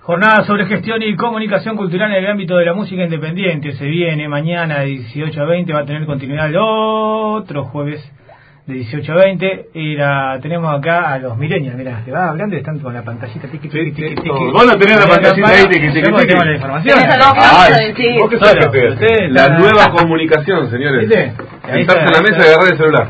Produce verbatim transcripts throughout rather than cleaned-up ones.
Jornada sobre gestión y comunicación cultural en el ámbito de la música independiente. Se viene mañana de dieciocho a veinte, va a tener continuidad el otro jueves de dieciocho a veinte. Y la tenemos acá a los millennials, mirá, te va hablando y están con la pantallita tiqui, tiqui, tiqui, tiqui. Vos no tenés la pantallita ahí, tiqui, tiqui, tiqui. Tengo la información. ¿Vos qué sabés que te La nueva comunicación, señores. Sentarse en la mesa y agarrar el celular.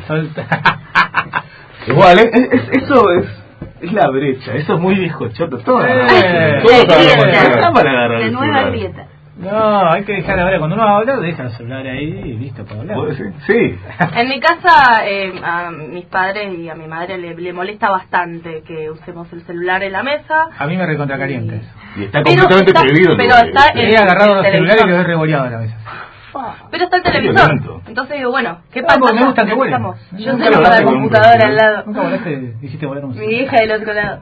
Igual, ¿eh? es, es, eso es... Es la brecha, eso es muy viejo choto. Todo eh, para agarrar de el nueva celular. grieta. No, hay que dejar ahora, cuando uno va a hablar, deja el celular ahí y listo para hablar. ¿Puedo decir? Sí. En mi casa, eh, a mis padres y a mi madre le, le molesta bastante que usemos el celular en la mesa. A mí me recontra caliente eso. Y está completamente está, prohibido. Pero está el, he agarrado los celulares y quedé revoleado en la mesa. Pero está el televisor. Entonces digo, bueno, ¿qué no, pasa? Me gusta que vuelen. Yo tengo la computadora al lado. Nunca volaste, dijiste volar un Mi hija del otro lado.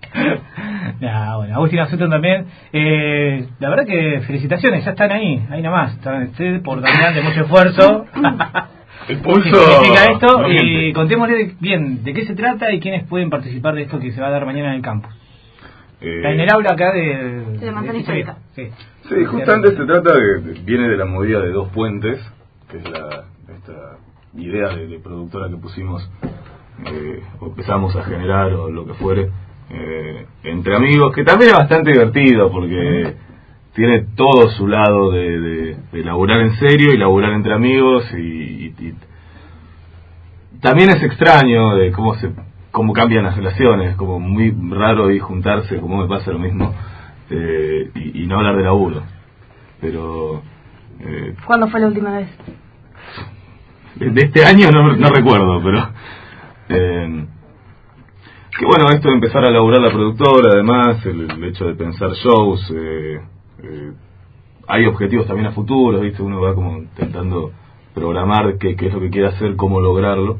Nah, bueno, Agustina Sutton también. Eh, la verdad que felicitaciones, ya están ahí, ahí nomás. Están ustedes por también de mucho esfuerzo. El pulso. ¿Qué significa esto? No y contémosle bien de qué se trata y quiénes pueden participar de esto que se va a dar mañana en el campus. Eh, Está en el aula acá de... de manzana histórica. Sí, sí, justamente se trata de, de... Viene de la movida de Dos Puentes, que es la esta idea de, de productora que pusimos, eh, o empezamos a generar, o lo que fuere, eh, entre amigos, que también es bastante divertido, porque tiene todo su lado de, de, de laburar en serio y laburar entre amigos, y, y, y también es extraño de cómo se... cómo cambian las relaciones, como muy raro ahí juntarse, como me pasa lo mismo, eh, y, y no hablar de laburo. Pero... Eh, ¿Cuándo fue la última vez? De, de este año no, no recuerdo, pero... Eh, que bueno, esto de empezar a laburar la productora, además, el, el hecho de pensar shows, eh, eh, hay objetivos también a futuro, ¿viste? Uno va como intentando programar qué, qué es lo que quiere hacer, cómo lograrlo.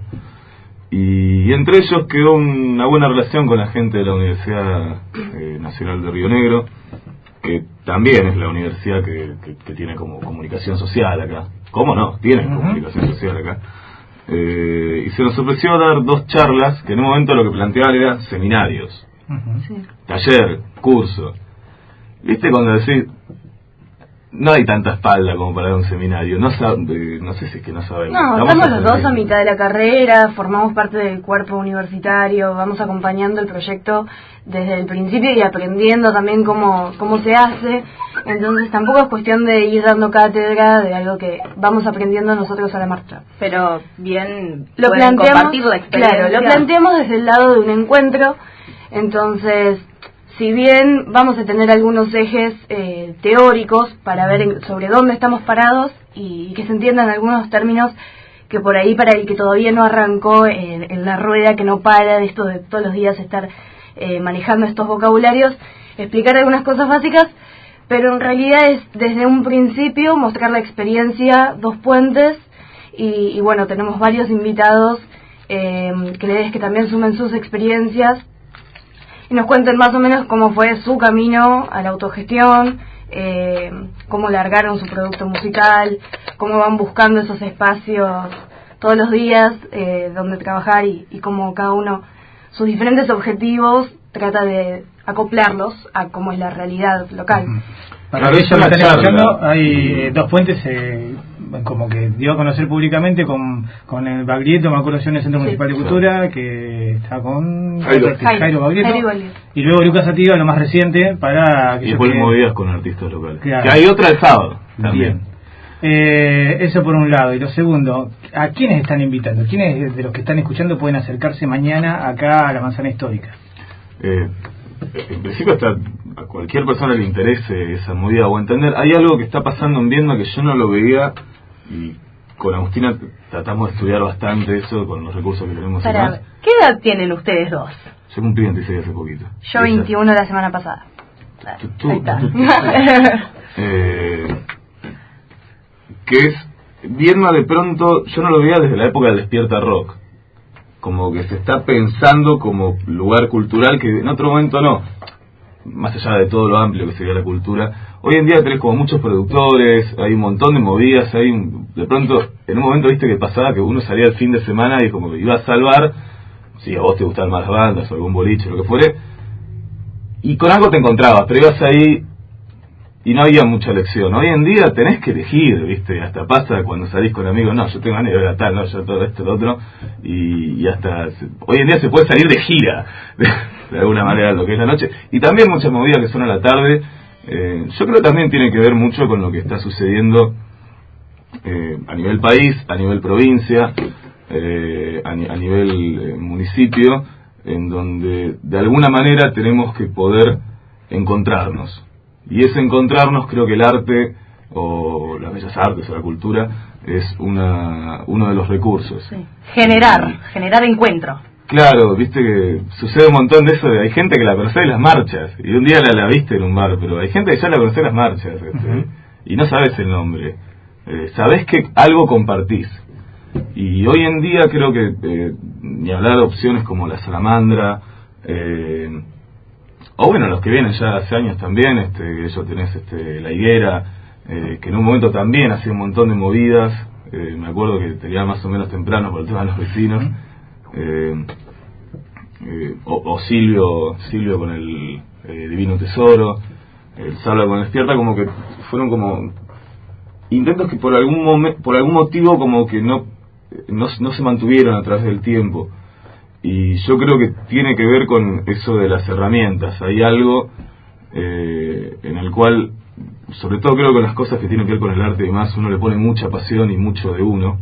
Y entre ellos quedó una buena relación con la gente de la Universidad eh, Nacional de Río Negro, que también es la universidad que, que, que tiene como comunicación social acá. ¿Cómo no? Tiene uh-huh. comunicación social acá. Eh, y se nos ofreció dar dos charlas, que en un momento lo que planteaban eran seminarios, uh-huh. sí. taller, curso. ¿Viste cuando decís... No hay tanta espalda como para dar un seminario. No sab... no sé si es que no sabemos. No, estamos, estamos los dos a mitad de la carrera, formamos parte del cuerpo universitario, vamos acompañando el proyecto desde el principio y aprendiendo también cómo, cómo se hace. Entonces tampoco es cuestión de ir dando cátedra de algo que vamos aprendiendo nosotros a la marcha. Pero bien lo planteamos, compartir la experiencia. Claro, lo planteamos desde el lado de un encuentro. Entonces... Si bien vamos a tener algunos ejes eh, teóricos para ver en, sobre dónde estamos parados y, y que se entiendan algunos términos que por ahí para el que todavía no arrancó eh, en la rueda, que no para de esto de todos los días estar eh, manejando estos vocabularios, explicar algunas cosas básicas, pero en realidad es desde un principio mostrar la experiencia, Dos Puentes, y, y bueno, tenemos varios invitados eh, que, que también sumen sus experiencias y nos cuenten más o menos cómo fue su camino a la autogestión, eh, cómo largaron su producto musical, cómo van buscando esos espacios todos los días eh, donde trabajar y, y cómo cada uno, sus diferentes objetivos, trata de acoplarlos a cómo es la realidad local. Uh-huh. Para que ellos lo están escuchando, hay eh, Dos Puentes, eh, como que dio a conocer públicamente con, con el Baglietto, me acuerdo yo en el Centro sí, Municipal de Cultura, sí. que está con Jairo, Jairo, Jairo Baglietto, Jairo Baglietto, y luego Lucas Ativa, lo más reciente, para... Y después movidas con artistas locales. Claro. Que hay otra el sábado también. Eh, eso por un lado. Y lo segundo, ¿a quiénes están invitando? ¿Quiénes de los que están escuchando pueden acercarse mañana acá a la Manzana Histórica? Eh, en principio hasta a cualquier persona le interese esa movida o entender. Hay algo que está pasando en Viedma que yo no lo veía y con Agustina tratamos de estudiar bastante eso con los recursos que tenemos Para, acá. ¿Qué edad tienen ustedes dos? Yo cumplí veintiséis hace poquito. Yo veintiuno la semana pasada. Tú, tú, Ahí está. Tú, tú, eh, que es Viedma de pronto, yo no lo veía desde la época del Despierta Rock, como que se está pensando como lugar cultural que en otro momento no, más allá de todo lo amplio que sería la cultura. Hoy en día tenés como muchos productores, hay un montón de movidas, hay un, de pronto en un momento viste que pasaba que uno salía el fin de semana y como que iba a salvar, si a vos te gustan más las bandas o algún boliche, lo que fuere, y con algo te encontrabas, pero ibas ahí y no había mucha elección. Hoy en día tenés que elegir, ¿viste? Hasta pasa cuando salís con amigos, no, yo tengo ganas de ver a tal, no, yo todo esto, lo otro, y, y hasta, hoy en día se puede salir de gira, de, de alguna manera, lo que es la noche, y también mucha movida que son a la tarde. Eh, yo creo que también tiene que ver mucho con lo que está sucediendo eh, a nivel país, a nivel provincia, eh, a, a nivel eh, municipio, en donde de alguna manera tenemos que poder encontrarnos. Y ese encontrarnos, creo que el arte, o las bellas artes, o la cultura, es una uno de los recursos. Sí. Generar, y, generar encuentro. Claro, viste que sucede un montón de eso, de, hay gente que la conoce en las marchas, y un día la, la viste en un bar, pero hay gente que ya la conoce en las marchas, este, uh-huh. y no sabes el nombre. Eh, sabés que algo compartís. Y hoy en día creo que, eh, ni hablar de opciones como la salamandra, eh, o bueno, los que vienen ya hace años también, este, eso tenés este, la higuera, eh, que en un momento también hacía un montón de movidas, eh, me acuerdo que tenía más o menos temprano por el tema de los vecinos, eh, eh, o, o Silvio Silvio con el eh, Divino Tesoro, el Salva con Despierta, como que fueron como intentos que por algún momen, por algún motivo como que no, no, no se mantuvieron a través del tiempo. Y yo creo que tiene que ver con eso de las herramientas. Hay algo eh, en el cual, sobre todo creo que las cosas que tienen que ver con el arte y demás, uno le pone mucha pasión y mucho de uno.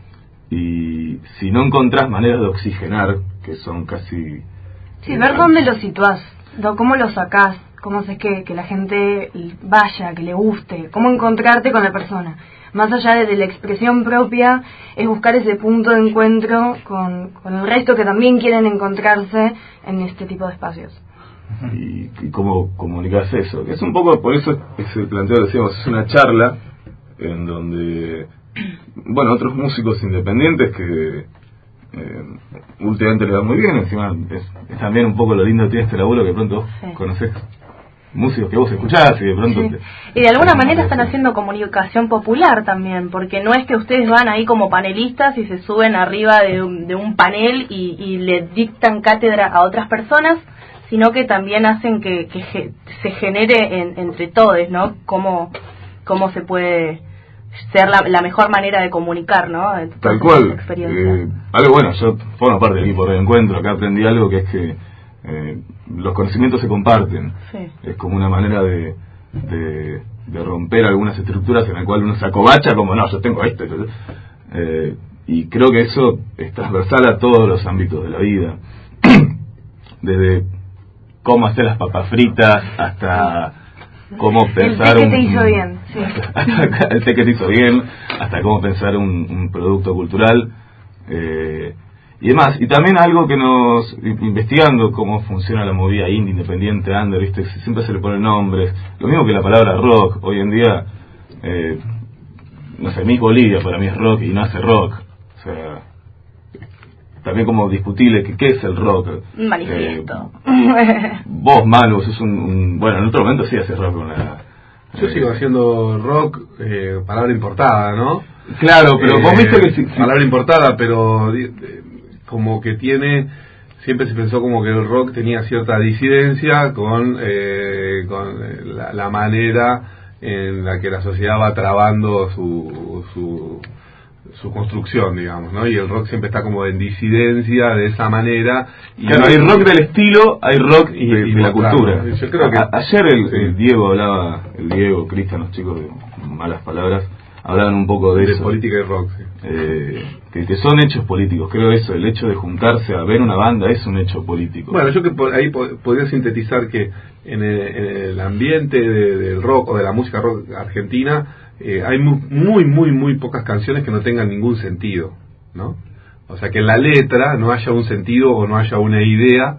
Y si no encontrás maneras de oxigenar, que son casi... Sí, eh, ver dónde lo situás, cómo lo sacás, cómo haces que, que la gente vaya, que le guste, cómo encontrarte con la persona. Más allá de, de la expresión propia, es buscar ese punto de encuentro con, con el resto que también quieren encontrarse en este tipo de espacios. Y, y cómo comunicas eso. Es un poco, por eso ese planteo, decíamos, es una charla en donde, bueno, otros músicos independientes que eh, últimamente le van muy bien, encima es, es también un poco lo lindo que tiene este laburo, que pronto sí. Conocés músicos que vos escuchás y de pronto... Sí. Te... Y de alguna manera están haciendo comunicación popular también, porque no es que ustedes van ahí como panelistas y se suben arriba de un, de un panel y, y le dictan cátedra a otras personas, sino que también hacen que, que ge, se genere en, entre todos, ¿no? Cómo, cómo se puede ser la, la mejor manera de comunicar, ¿no? Tal cual. Eh, algo bueno, yo formo parte del equipo de encuentro, acá aprendí algo que es que Eh, los conocimientos se comparten. Sí. Es como una manera de, de, de romper algunas estructuras en las cuales uno se acobacha como no, yo tengo esto eh, y creo que eso es transversal a todos los ámbitos de la vida, desde cómo hacer las papas fritas hasta cómo pensar el té que te hizo un, bien sí. hasta, el té que te hizo bien hasta cómo pensar un, un producto cultural eh, y demás, y también algo que nos, investigando cómo funciona la movida indie, independiente, under, ¿viste? Siempre se le ponen nombres, lo mismo que la palabra rock, hoy en día, eh, no sé, Miss Bolivia para mí es rock y no hace rock, o sea, también como discutible que qué es el rock. Un manifiesto. Eh, vos, Manu, sos un, un, bueno, en otro momento sí haces rock con la... Yo eh, sigo haciendo rock, eh, palabra importada, ¿no? Claro, pero eh, vos viste que... Si, palabra si... importada, pero... como que tiene, siempre se pensó como que el rock tenía cierta disidencia con, eh, con la, la manera en la que la sociedad va trabando su, su, su construcción, digamos, ¿no? Y el rock siempre está como en disidencia de esa manera. Y claro, hay rock del estilo, hay rock y, de, y de la cultura. Yo creo que, a, ayer el, sí. el Diego hablaba, el Diego, Cristian, los chicos de malas palabras, hablaban un poco de, de eso. política y rock, sí. Eh, que, que son hechos políticos, creo eso, el hecho de juntarse a ver una banda es un hecho político. Bueno, yo que por ahí pod- podría sintetizar que en el, en el ambiente de, del rock o de la música rock argentina eh, hay muy, muy, muy, muy pocas canciones que no tengan ningún sentido, ¿no? O sea, que en la letra no haya un sentido o no haya una idea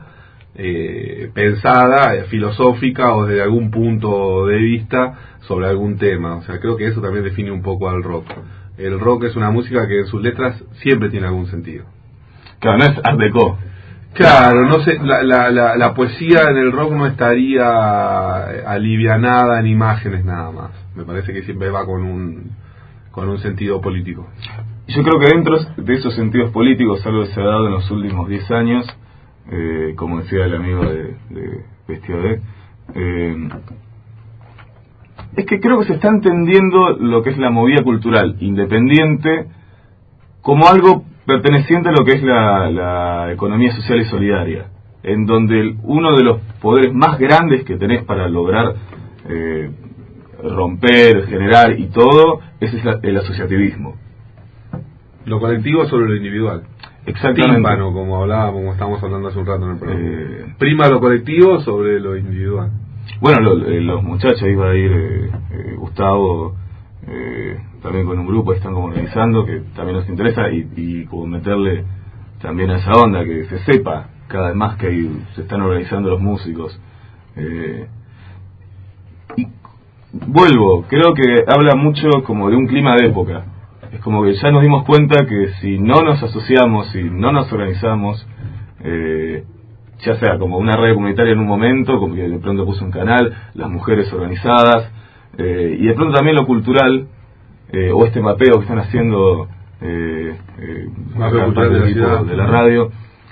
eh, pensada, eh, filosófica o desde algún punto de vista sobre algún tema. O sea, creo que eso también define un poco al rock. El rock es una música que en sus letras siempre tiene algún sentido. Claro, no es art déco. Claro, no sé, la, la, la, la poesía en el rock no estaría alivianada en imágenes nada más. Me parece que siempre va con un con un sentido político. Yo creo que dentro de esos sentidos políticos, algo que se ha dado en los últimos diez años, eh, como decía el amigo de, de Bestia B, eh, es que creo que se está entendiendo lo que es la movida cultural independiente como algo perteneciente a lo que es la, la economía social y solidaria, en donde el, uno de los poderes más grandes que tenés para lograr eh, romper, generar y todo, ese es la, el asociativismo. Lo colectivo sobre lo individual. Exactamente. Tímpano, como hablábamos, como estábamos hablando hace un rato en el programa. Eh, Prima lo colectivo sobre lo individual. Bueno, lo, eh, los muchachos, iba a ir eh, eh, Gustavo, eh, también con un grupo, están como organizando, que también nos interesa, y, y como meterle también a esa onda, que se sepa cada vez más que hay, se están organizando los músicos. Eh, y vuelvo, creo que habla mucho como de un clima de época. Es como que ya nos dimos cuenta que si no nos asociamos, si no nos organizamos, eh, ya sea como una red comunitaria en un momento, como que de pronto puso un canal, las mujeres organizadas, eh, y de pronto también lo cultural, eh, o este mapeo que están haciendo eh, eh, mapeo cultural de la ciudad, de la radio.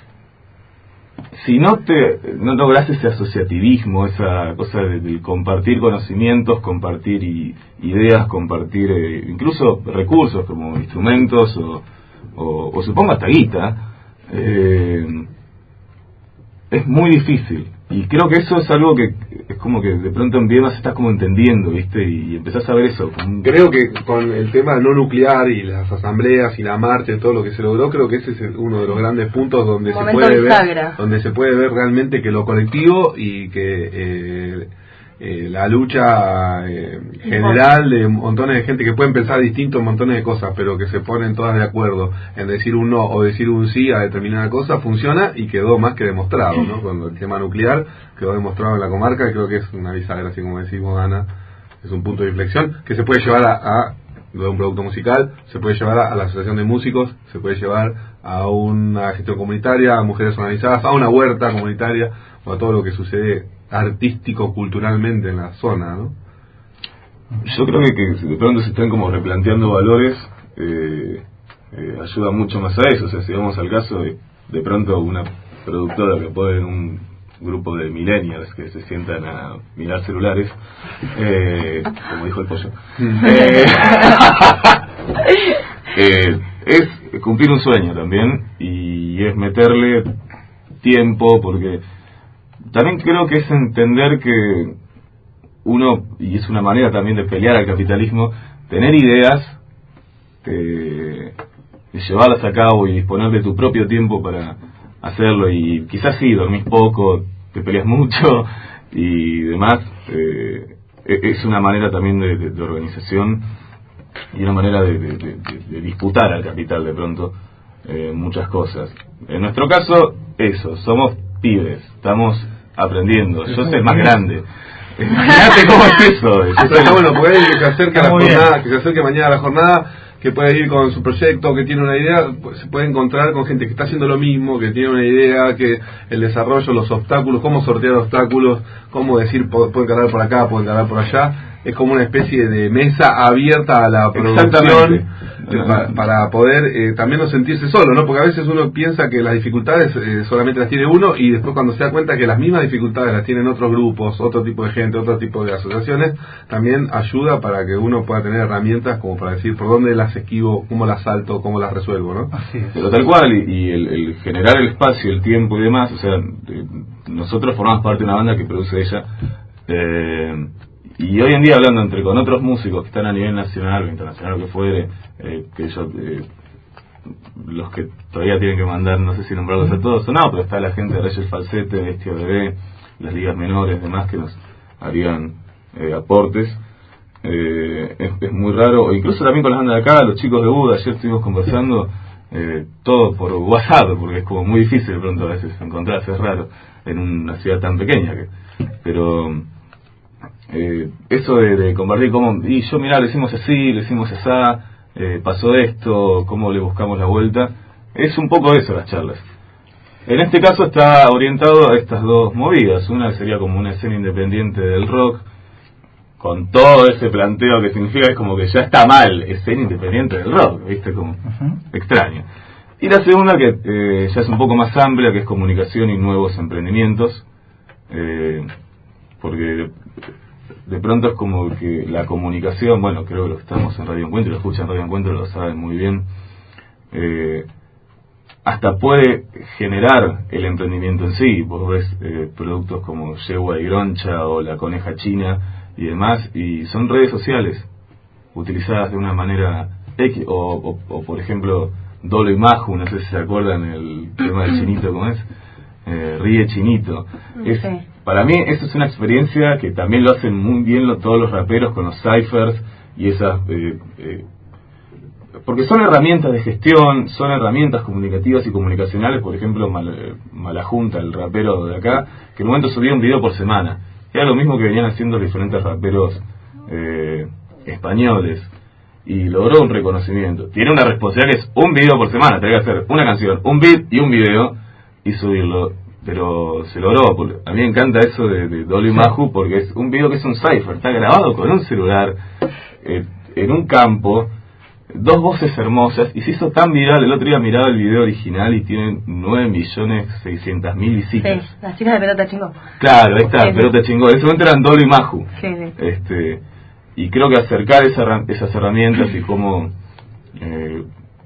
Si no te no logras ese asociativismo, esa cosa de, de compartir conocimientos, compartir y, ideas, compartir eh, incluso recursos como instrumentos o, o, o supongo hasta guita, eh, es muy difícil. Y creo que eso es algo que es como que de pronto en Viemas estás como entendiendo, ¿viste? Y empezás a ver eso. Como... Creo que con el tema no nuclear y las asambleas y la marcha y todo lo que se logró, creo que ese es uno de los grandes puntos donde se puede ver, donde se puede ver realmente que lo colectivo y que eh, eh, la lucha eh, general de montones de gente que pueden pensar distinto en montones de cosas, pero que se ponen todas de acuerdo en decir un no o decir un sí a determinada cosa, funciona y quedó más que demostrado, ¿no? Con el tema nuclear quedó demostrado en la comarca, y creo que es una bisagra, así como decimos, Ana, es un punto de inflexión que se puede llevar a, a de un producto musical, se puede llevar a, a la asociación de músicos, se puede llevar a una gestión comunitaria, a mujeres organizadas, a una huerta comunitaria, o a todo lo que sucede artístico, culturalmente en la zona, ¿no? Yo creo que, que de pronto se están como replanteando valores, eh, eh, ayuda mucho más a eso. O sea, si vamos al caso de de pronto una productora que pone un grupo de millennials que se sientan a mirar celulares, eh, como dijo el pollo, eh, eh, es cumplir un sueño también, y es meterle tiempo, porque también creo que es entender que uno, y es una manera también de pelear al capitalismo, tener ideas, eh, y llevarlas a cabo y disponer de tu propio tiempo para hacerlo, y quizás sí, dormís poco, te peleas mucho y demás, eh, es una manera también de, de, de organización y una manera de, de, de, de disputar al capital de pronto eh, muchas cosas. En nuestro caso, eso, somos pibes, estamos aprendiendo, yo soy el más grande. Imagínate cómo es eso. Está bueno, porque alguien que se acerque a la jornada, que se acerque mañana a la jornada, que puede ir con su proyecto, que tiene una idea, pues se puede encontrar con gente que está haciendo lo mismo, que tiene una idea, que el desarrollo, los obstáculos, cómo sortear obstáculos, cómo decir, pueden cargar por acá, pueden cargar por allá. Es como una especie de mesa abierta a la producción para, para poder eh, también no sentirse solo, ¿no? Porque a veces uno piensa que las dificultades eh, solamente las tiene uno, y después cuando se da cuenta que las mismas dificultades las tienen otros grupos, otro tipo de gente, otro tipo de asociaciones, también ayuda para que uno pueda tener herramientas como para decir por dónde las esquivo, cómo las salto, cómo las resuelvo, ¿no? Así es. Pero tal cual, y, y el, el generar el espacio, el tiempo y demás, o sea, eh, nosotros formamos parte de una banda que produce ella, eh, y hoy en día, hablando entre con otros músicos que están a nivel nacional o internacional, lo que fuere, eh, que yo, eh, los que todavía tienen que mandar, no sé si nombrarlos a todos o no, pero está la gente de Reyes Falsete, Bestia Bebé, las ligas menores, demás, que nos harían eh, aportes. Eh, es, es muy raro, o incluso también con las bandas de acá, los chicos de Buda, ayer estuvimos conversando, eh, todo por WhatsApp, porque es como muy difícil de pronto a veces encontrarse, es raro, en una ciudad tan pequeña, que pero... Eh, eso de, de compartir cómo, y yo mirá, lo hicimos así, lo hicimos así, eh, pasó esto, cómo le buscamos la vuelta, es un poco eso las charlas. En este caso está orientado a estas dos movidas, una sería como una escena independiente del rock, con todo ese planteo que significa, es como que ya está mal escena independiente del rock, viste, como uh-huh. extraño. Y la segunda que eh, ya es un poco más amplia, que es comunicación y nuevos emprendimientos, eh, porque de pronto es como que la comunicación, bueno, creo que los que estamos en Radio Encuentro, lo escuchan Radio Encuentro, lo saben muy bien, eh, hasta puede generar el emprendimiento en sí. Vos ves eh, productos como Yegua y Groncha o La Coneja China y demás, y son redes sociales utilizadas de una manera X, o, o, o por ejemplo Dolo y Maju, no sé si se acuerdan el tema del chinito, ¿cómo es? Eh, Ríe Chinito. Es, sí. Para mí eso es una experiencia que también lo hacen muy bien lo, todos los raperos con los cyphers y esas... Eh, eh, porque son herramientas de gestión, son herramientas comunicativas y comunicacionales. Por ejemplo, Mal, Malajunta, el rapero de acá, que en un momento subía un video por semana. Era lo mismo que venían haciendo los diferentes raperos eh, españoles. Y logró un reconocimiento. Tiene una responsabilidad que es un video por semana. Tenía que hacer una canción, un beat y un video y subirlo. Pero se logró. A mí me encanta eso de, de Dolly Maju, porque es un video que es un cipher. Está grabado con un celular eh, en un campo. Dos voces hermosas, y se hizo tan viral. El otro día miraba el video original y tiene nueve millones seiscientos mil visitas. Sí, las chicas de Pelota Chingó. Claro, ahí está, sí, Pelota Chingó. En ese momento eran Dolo y Maju. Sí, sí. Este, y creo que acercar esa, esas herramientas y cómo, eh,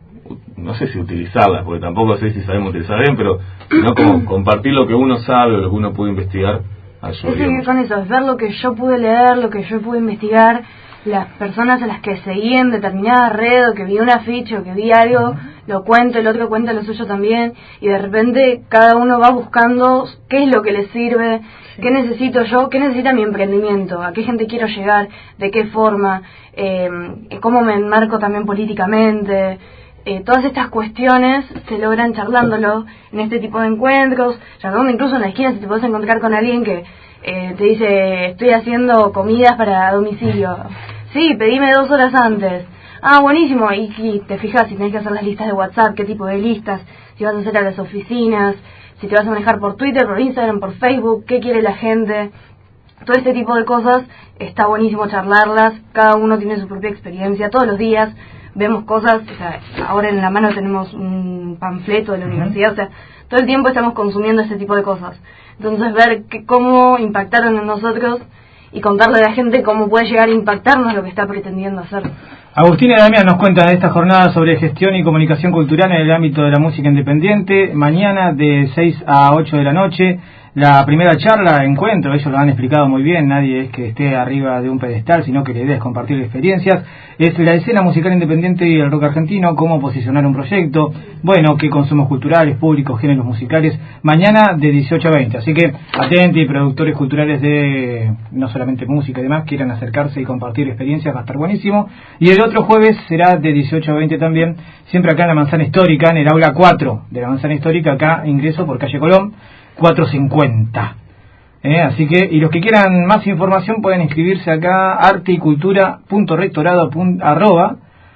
no sé si utilizarlas, porque tampoco sé si sabemos utilizar bien, pero no como compartir lo que uno sabe o lo que uno puede investigar. Es seguir con eso, es ver lo que yo pude leer, lo que yo pude investigar, las personas a las que seguí en determinada red, o que vi un afiche, o que vi algo, lo cuento, el otro cuenta lo suyo también, y de repente cada uno va buscando qué es lo que le sirve, qué necesito yo, qué necesita mi emprendimiento, a qué gente quiero llegar, de qué forma, eh, cómo me enmarco también políticamente. Eh, todas estas cuestiones se logran charlándolo en este tipo de encuentros, charlando incluso en la esquina. Si te puedes encontrar con alguien que eh, te dice, estoy haciendo comidas para domicilio, sí, pedime dos horas antes, ah, buenísimo, y, y te fijas si tenés que hacer las listas de WhatsApp, qué tipo de listas, si vas a hacer a las oficinas, si te vas a manejar por Twitter, por Instagram, por Facebook, qué quiere la gente. Todo este tipo de cosas está buenísimo charlarlas, cada uno tiene su propia experiencia, todos los días vemos cosas, o sea, ahora en la mano tenemos un panfleto de la universidad, o sea, todo el tiempo estamos consumiendo este tipo de cosas. Entonces ver que, cómo impactaron en nosotros y contarle a la gente cómo puede llegar a impactarnos lo que está pretendiendo hacer. Agustina y Damián nos cuentan de esta jornada sobre gestión y comunicación cultural en el ámbito de la música independiente. Mañana de seis a ocho de la noche, la primera charla, encuentro, ellos lo han explicado muy bien, nadie es que esté arriba de un pedestal, sino que la idea es compartir experiencias. Es la escena musical independiente y el rock argentino, cómo posicionar un proyecto, bueno, qué consumos culturales, públicos, géneros musicales, mañana de dieciocho a veinte. Así que atenti, productores culturales de no solamente música y demás, quieran acercarse y compartir experiencias, va a estar buenísimo. Y el otro jueves será de dieciocho a veinte también, siempre acá en la Manzana Histórica, en el aula cuatro de la Manzana Histórica, acá ingreso por calle Colón cuatrocientos cincuenta. Eh, así que, y los que quieran más información pueden inscribirse acá, arte y cultura punto rectorado arroba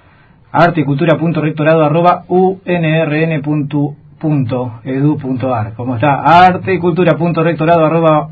arte y cultura punto rectorado arroba unrn punto edu punto ar. ¿Cómo está? arte y cultura punto rectorado arroba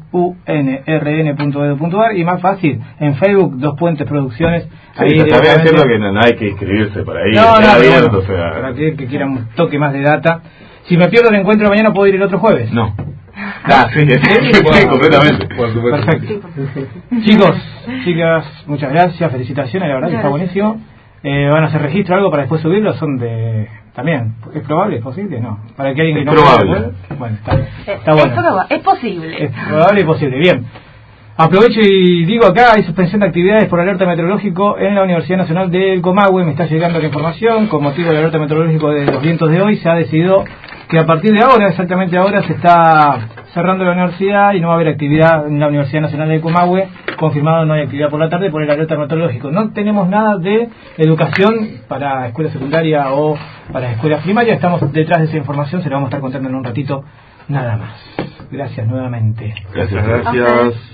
unrn punto edu punto ar. Y más fácil, en Facebook, Dos Puentes Producciones. Sí, ahí está bien diciendo que no, no hay que inscribirse para ahí. No, no, abierto, no, o sea, para aquel que quiera un toque más de data. Si me pierdo el encuentro mañana, ¿puedo ir el otro jueves? No. Ah, sí, sí, sí, completamente. Perfecto. Chicos, chicas, muchas gracias, felicitaciones, la verdad que está buenísimo. Eh, ¿Van a hacer registro o algo para después subirlo? Son de... También, ¿es probable? ¿Es posible? No. Para que alguien que es no probable. Pueda, bueno, está, está bueno. Es, proba es posible. Es probable y posible, bien. Aprovecho y digo acá, hay suspensión de actividades por alerta meteorológico en la Universidad Nacional del Comahue. Me está llegando la información, con motivo del alerta meteorológico de los vientos de hoy, se ha decidido que a partir de ahora, exactamente ahora, se está cerrando la universidad y no va a haber actividad en la Universidad Nacional del Comahue. Confirmado, no hay actividad por la tarde por el alerta meteorológico. No tenemos nada de educación para escuela secundaria o para escuelas primarias. Estamos detrás de esa información, se la vamos a estar contando en un ratito, nada más. Gracias nuevamente. Gracias, gracias.